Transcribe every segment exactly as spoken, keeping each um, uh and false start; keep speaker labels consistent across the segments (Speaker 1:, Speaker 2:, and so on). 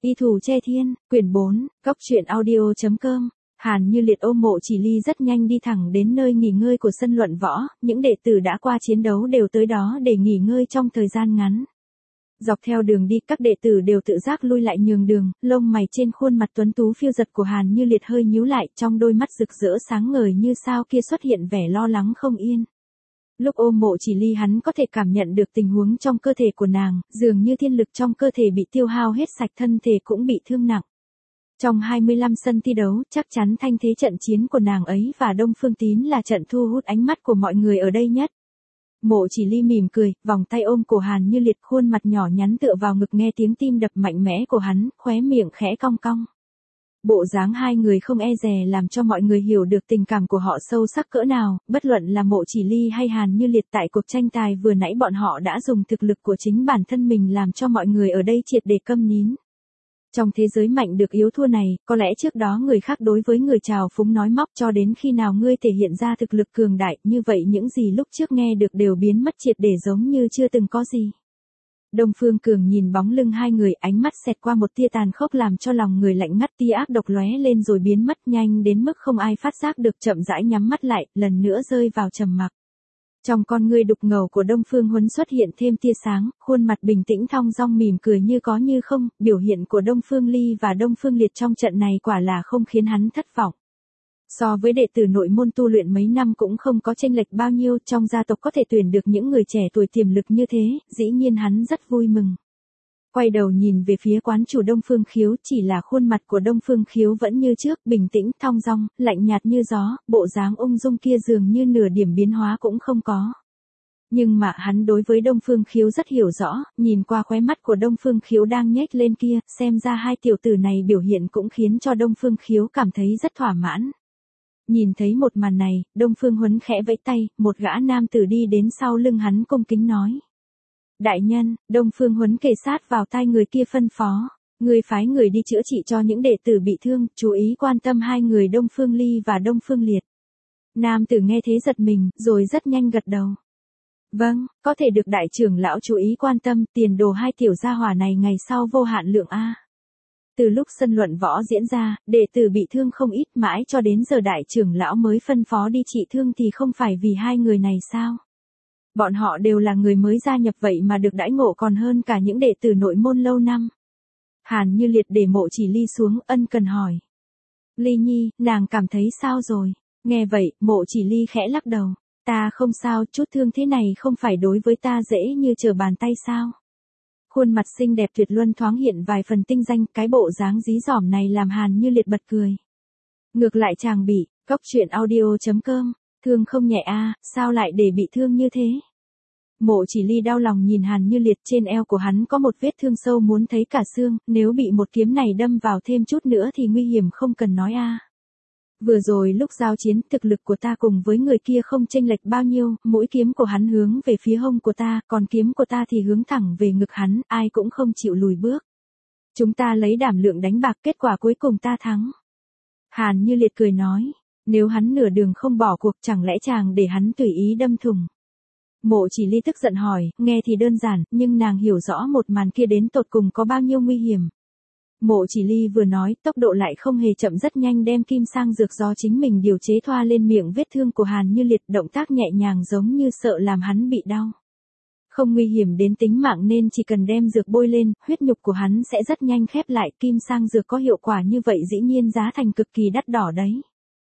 Speaker 1: Y Thủ Che Thiên, quyển bốn, góc truyện audio.com. Hàn Như Liệt ôm Mộ Chỉ Ly rất nhanh đi thẳng đến nơi nghỉ ngơi của sân luận võ, những đệ tử đã qua chiến đấu đều tới đó để nghỉ ngơi trong thời gian ngắn. Dọc theo đường đi, các đệ tử đều tự giác lui lại nhường đường, lông mày trên khuôn mặt tuấn tú phiêu giật của Hàn Như Liệt hơi nhíu lại, trong đôi mắt rực rỡ sáng ngời như sao kia xuất hiện vẻ lo lắng không yên. Lúc ôm Mộ Chỉ Ly hắn có thể cảm nhận được tình huống trong cơ thể của nàng, dường như thiên lực trong cơ thể bị tiêu hao hết sạch, thân thể cũng bị thương nặng. Trong hai mươi lăm sân thi đấu, chắc chắn thanh thế trận chiến của nàng ấy và Đông Phương Tín là trận thu hút ánh mắt của mọi người ở đây nhất. Mộ Chỉ Ly mỉm cười, vòng tay ôm cổ Hàn Như Liệt, khuôn mặt nhỏ nhắn tựa vào ngực nghe tiếng tim đập mạnh mẽ của hắn, khóe miệng khẽ cong cong. Bộ dáng hai người không e dè làm cho mọi người hiểu được tình cảm của họ sâu sắc cỡ nào, bất luận là Mộ Chỉ Ly hay Hàn Như Liệt, tại cuộc tranh tài vừa nãy bọn họ đã dùng thực lực của chính bản thân mình làm cho mọi người ở đây triệt để câm nín. Trong thế giới mạnh được yếu thua này, có lẽ trước đó người khác đối với người trào phúng nói móc, cho đến khi nào ngươi thể hiện ra thực lực cường đại, như vậy những gì lúc trước nghe được đều biến mất triệt để giống như chưa từng có gì. Đông Phương Cường nhìn bóng lưng hai người, ánh mắt xẹt qua một tia tàn khốc làm cho lòng người lạnh ngắt, tia ác độc lóe lên rồi biến mất nhanh đến mức không ai phát giác được, chậm rãi nhắm mắt lại, lần nữa rơi vào trầm mặc. Trong con ngươi đục ngầu của Đông Phương Huấn xuất hiện thêm tia sáng, khuôn mặt bình tĩnh thong dong mỉm cười như có như không, biểu hiện của Đông Phương Ly và Đông Phương Liệt trong trận này quả là không khiến hắn thất vọng. So với đệ tử nội môn tu luyện mấy năm cũng không có chênh lệch bao nhiêu, trong gia tộc có thể tuyển được những người trẻ tuổi tiềm lực như thế, dĩ nhiên hắn rất vui mừng. Quay đầu nhìn về phía quán chủ Đông Phương Khiếu, chỉ là khuôn mặt của Đông Phương Khiếu vẫn như trước, bình tĩnh, thong dong, lạnh nhạt như gió, bộ dáng ung dung kia dường như nửa điểm biến hóa cũng không có. Nhưng mà hắn đối với Đông Phương Khiếu rất hiểu rõ, nhìn qua khóe mắt của Đông Phương Khiếu đang nhếch lên kia, xem ra hai tiểu tử này biểu hiện cũng khiến cho Đông Phương Khiếu cảm thấy rất thỏa mãn. Nhìn thấy một màn này, Đông Phương Huấn khẽ vẫy tay, một gã nam tử đi đến sau lưng hắn cung kính nói. Đại nhân, Đông Phương Huấn kề sát vào tai người kia phân phó, người phái người đi chữa trị cho những đệ tử bị thương, chú ý quan tâm hai người Đông Phương Ly và Đông Phương Liệt. Nam tử nghe thế giật mình, rồi rất nhanh gật đầu. Vâng, có thể được đại trưởng lão chú ý quan tâm, tiền đồ hai tiểu gia hỏa này ngày sau vô hạn lượng a. Từ lúc sân luận võ diễn ra, đệ tử bị thương không ít, mãi cho đến giờ đại trưởng lão mới phân phó đi trị thương thì không phải vì hai người này sao? Bọn họ đều là người mới gia nhập vậy mà được đãi ngộ còn hơn cả những đệ tử nội môn lâu năm. Hàn Như Liệt để Mộ Chỉ Ly xuống, ân cần hỏi. Ly Nhi, nàng cảm thấy sao rồi? Nghe vậy, Mộ Chỉ Ly khẽ lắc đầu. Ta không sao, chút thương thế này không phải đối với ta dễ như trở bàn tay sao? Khuôn mặt xinh đẹp tuyệt luân thoáng hiện vài phần tinh danh, cái bộ dáng dí dỏm này làm Hàn Như Liệt bật cười. Ngược lại chàng bị, góc truyện audio.com, thương không nhẹ a, sao lại để bị thương như thế? Mộ Chỉ Ly đau lòng nhìn Hàn Như Liệt, trên eo của hắn có một vết thương sâu muốn thấy cả xương, nếu bị một kiếm này đâm vào thêm chút nữa thì nguy hiểm không cần nói a. Vừa rồi lúc giao chiến, thực lực của ta cùng với người kia không chênh lệch bao nhiêu, mũi kiếm của hắn hướng về phía hông của ta, còn kiếm của ta thì hướng thẳng về ngực hắn, ai cũng không chịu lùi bước. Chúng ta lấy đảm lượng đánh bạc, kết quả cuối cùng ta thắng. Hàn Như Liệt cười nói, nếu hắn nửa đường không bỏ cuộc chẳng lẽ chàng để hắn tùy ý đâm thủng. Mộ Chỉ Ly tức giận hỏi, nghe thì đơn giản, nhưng nàng hiểu rõ một màn kia đến tột cùng có bao nhiêu nguy hiểm. Mộ Chỉ Ly vừa nói, tốc độ lại không hề chậm, rất nhanh đem kim sang dược do chính mình điều chế thoa lên miệng vết thương của Hàn Như Liệt, động tác nhẹ nhàng giống như sợ làm hắn bị đau. Không nguy hiểm đến tính mạng nên chỉ cần đem dược bôi lên, huyết nhục của hắn sẽ rất nhanh khép lại, kim sang dược có hiệu quả như vậy dĩ nhiên giá thành cực kỳ đắt đỏ đấy.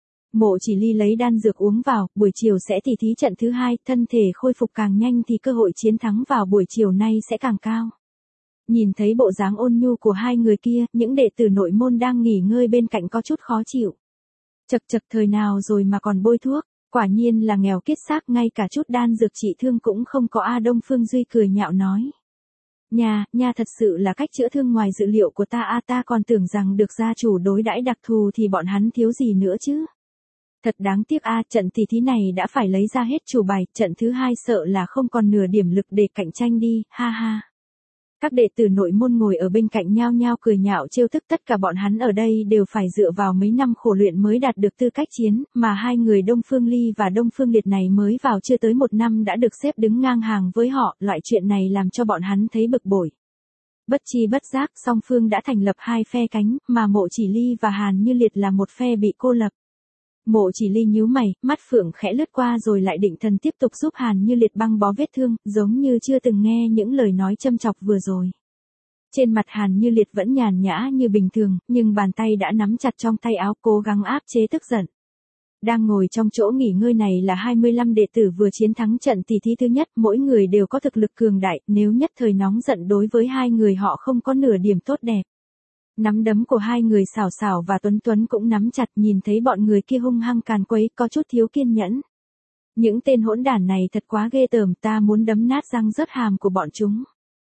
Speaker 1: Mộ Chỉ Ly lấy đan dược uống vào, buổi chiều sẽ tỉ thí trận thứ hai, thân thể khôi phục càng nhanh thì cơ hội chiến thắng vào buổi chiều nay sẽ càng cao. Nhìn thấy bộ dáng ôn nhu của hai người kia, những đệ tử nội môn đang nghỉ ngơi bên cạnh có chút khó chịu. Chật chật, thời nào rồi mà còn bôi thuốc, quả nhiên là nghèo kiết xác, ngay cả chút đan dược trị thương cũng không có a. Đông Phương Duy cười nhạo nói. Nhà, nhà thật sự là cách chữa thương ngoài dự liệu của ta a, ta còn tưởng rằng được gia chủ đối đãi đặc thù thì bọn hắn thiếu gì nữa chứ. Thật đáng tiếc a, trận tỷ thí này đã phải lấy ra hết chủ bài, trận thứ hai sợ là không còn nửa điểm lực để cạnh tranh đi, ha ha. Các đệ tử nội môn ngồi ở bên cạnh nhao nhao cười nhạo trêu tức, tất cả bọn hắn ở đây đều phải dựa vào mấy năm khổ luyện mới đạt được tư cách chiến, mà hai người Đông Phương Ly và Đông Phương Liệt này mới vào chưa tới một năm đã được xếp đứng ngang hàng với họ, loại chuyện này làm cho bọn hắn thấy bực bội. Bất chi bất giác song phương đã thành lập hai phe cánh, mà Mộ Chỉ Ly và Hàn Như Liệt là một phe bị cô lập. Mộ Chỉ Ly nhíu mày, mắt phượng khẽ lướt qua rồi lại định thần tiếp tục giúp Hàn Như Liệt băng bó vết thương, giống như chưa từng nghe những lời nói châm chọc vừa rồi. Trên mặt Hàn Như Liệt vẫn nhàn nhã như bình thường, nhưng bàn tay đã nắm chặt trong tay áo cố gắng áp chế tức giận. Đang ngồi trong chỗ nghỉ ngơi này là hai mươi lăm đệ tử vừa chiến thắng trận tỷ thí thứ nhất, mỗi người đều có thực lực cường đại, nếu nhất thời nóng giận đối với hai người họ không có nửa điểm tốt đẹp. Nắm đấm của hai người Sảo Sảo và Tuấn Tuấn cũng nắm chặt, nhìn thấy bọn người kia hung hăng càn quấy, có chút thiếu kiên nhẫn. Những tên hỗn đản này thật quá ghê tởm, ta muốn đấm nát răng rớt hàm của bọn chúng.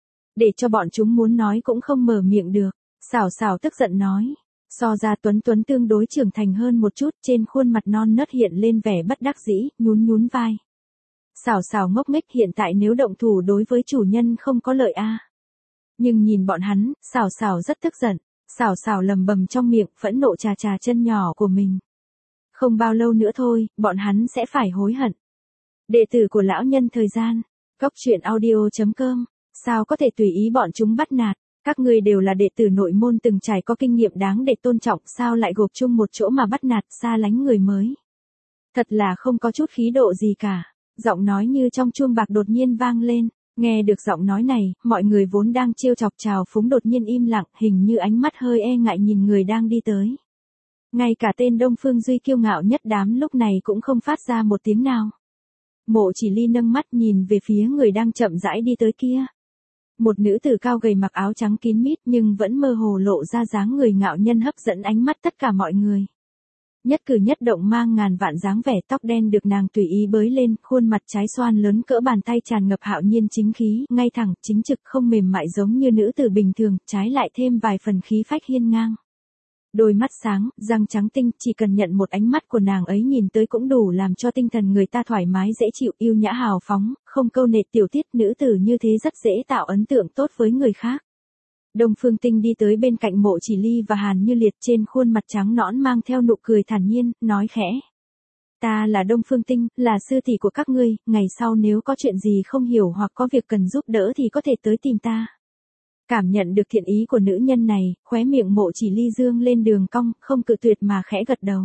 Speaker 1: Để cho bọn chúng muốn nói cũng không mở miệng được. Sảo Sảo tức giận nói. So ra Tuấn Tuấn tương đối trưởng thành hơn một chút, trên khuôn mặt non nớt hiện lên vẻ bất đắc dĩ, nhún nhún vai. Sảo Sảo ngốc nghếch, hiện tại nếu động thủ đối với chủ nhân không có lợi a. Nhưng nhìn bọn hắn, Sảo Sảo rất tức giận. Sảo Sảo lầm bầm trong miệng, phẫn nộ chà chà chân nhỏ của mình. Không bao lâu nữa thôi, bọn hắn sẽ phải hối hận. Đệ tử của lão nhân thời gian. Góc truyện audio chấm com. Sao có thể tùy ý bọn chúng bắt nạt? Các ngươi đều là đệ tử nội môn từng trải có kinh nghiệm đáng để tôn trọng, sao lại gộp chung một chỗ mà bắt nạt, xa lánh người mới? Thật là không có chút khí độ gì cả. Giọng nói như trong chuông bạc đột nhiên vang lên. Nghe được giọng nói này, mọi người vốn đang trêu chọc trào phúng đột nhiên im lặng, hình như ánh mắt hơi e ngại nhìn người đang đi tới. Ngay cả tên Đông Phương Duy kiêu ngạo nhất đám lúc này cũng không phát ra một tiếng nào. Mộ Chỉ Ly nâng mắt nhìn về phía người đang chậm rãi đi tới kia. Một nữ tử cao gầy mặc áo trắng kín mít nhưng vẫn mơ hồ lộ ra dáng người ngạo nhân hấp dẫn ánh mắt tất cả mọi người. Nhất cử nhất động mang ngàn vạn dáng vẻ, tóc đen được nàng tùy ý bới lên, khuôn mặt trái xoan lớn cỡ bàn tay tràn ngập hạo nhiên chính khí, ngay thẳng, chính trực, không mềm mại giống như nữ tử bình thường, trái lại thêm vài phần khí phách hiên ngang. Đôi mắt sáng, răng trắng tinh, chỉ cần nhận một ánh mắt của nàng ấy nhìn tới cũng đủ làm cho tinh thần người ta thoải mái dễ chịu, yêu nhã hào phóng, không câu nệ tiểu tiết, nữ tử như thế rất dễ tạo ấn tượng tốt với người khác. Đông Phương Tinh đi tới bên cạnh Mộ Chỉ Ly và Hàn Như Liệt, trên khuôn mặt trắng nõn mang theo nụ cười thản nhiên, nói khẽ. Ta là Đông Phương Tinh, là sư tỷ của các ngươi, ngày sau nếu có chuyện gì không hiểu hoặc có việc cần giúp đỡ thì có thể tới tìm ta. Cảm nhận được thiện ý của nữ nhân này, khóe miệng Mộ Chỉ Ly dương lên đường cong, không cự tuyệt mà khẽ gật đầu.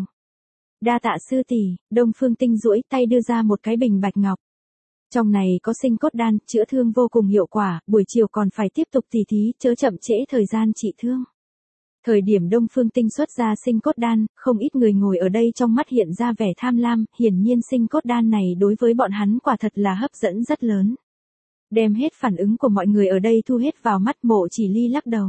Speaker 1: Đa tạ sư tỷ. Đông Phương Tinh duỗi tay đưa ra một cái bình bạch ngọc. Trong này có sinh cốt đan, chữa thương vô cùng hiệu quả, buổi chiều còn phải tiếp tục tỉ thí, chớ chậm trễ thời gian trị thương. Thời điểm Đông Phương Tinh xuất ra sinh cốt đan, không ít người ngồi ở đây trong mắt hiện ra vẻ tham lam, hiển nhiên sinh cốt đan này đối với bọn hắn quả thật là hấp dẫn rất lớn. Đem hết phản ứng của mọi người ở đây thu hết vào mắt, Mộ Chỉ Ly lắc đầu.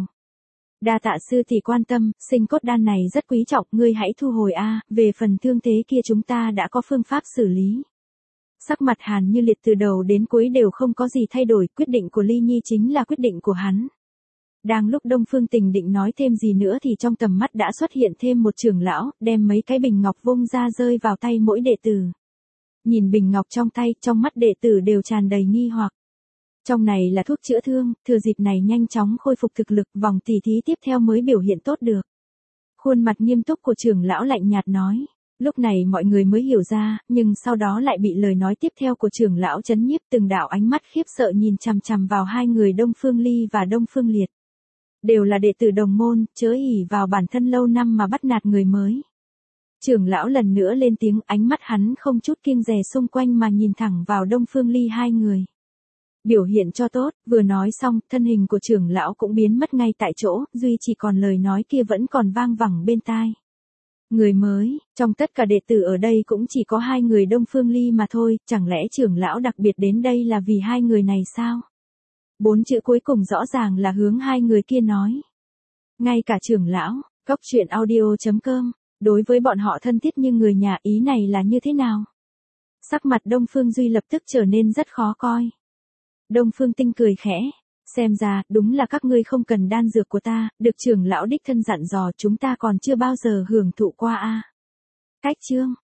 Speaker 1: Đa tạ sư tỷ quan tâm, sinh cốt đan này rất quý trọng, ngươi hãy thu hồi a, về phần thương thế kia chúng ta đã có phương pháp xử lý. Sắc mặt Hàn Như Liệt từ đầu đến cuối đều không có gì thay đổi, quyết định của Ly Nhi chính là quyết định của hắn. Đang lúc Đông Phương Tình định nói thêm gì nữa thì trong tầm mắt đã xuất hiện thêm một trưởng lão, đem mấy cái bình ngọc vung ra rơi vào tay mỗi đệ tử. Nhìn bình ngọc trong tay, trong mắt đệ tử đều tràn đầy nghi hoặc. Trong này là thuốc chữa thương, thừa dịp này nhanh chóng khôi phục thực lực, vòng tỉ thí tiếp theo mới biểu hiện tốt được. Khuôn mặt nghiêm túc của trưởng lão lạnh nhạt nói. Lúc này mọi người mới hiểu ra, nhưng sau đó lại bị lời nói tiếp theo của trưởng lão chấn nhiếp, từng đạo ánh mắt khiếp sợ nhìn chằm chằm vào hai người Đông Phương Ly và Đông Phương Liệt. Đều là đệ tử đồng môn, chớ ỷ vào bản thân lâu năm mà bắt nạt người mới. Trưởng lão lần nữa lên tiếng, ánh mắt hắn không chút kiêng dè xung quanh mà nhìn thẳng vào Đông Phương Ly hai người. Biểu hiện cho tốt, vừa nói xong, thân hình của trưởng lão cũng biến mất ngay tại chỗ, duy chỉ còn lời nói kia vẫn còn vang vẳng bên tai. Người mới, trong tất cả đệ tử ở đây cũng chỉ có hai người Đông Phương Ly mà thôi, chẳng lẽ trưởng lão đặc biệt đến đây là vì hai người này sao? Bốn chữ cuối cùng rõ ràng là hướng hai người kia nói. Ngay cả trưởng lão, góc truyện audio chấm com, đối với bọn họ thân thiết như người nhà, ý này là như thế nào? Sắc mặt Đông Phương Duy lập tức trở nên rất khó coi. Đông Phương Tinh cười khẽ. Xem ra, đúng là các ngươi không cần đan dược của ta, được trưởng lão đích thân dặn dò, chúng ta còn chưa bao giờ hưởng thụ qua a. Cách chương,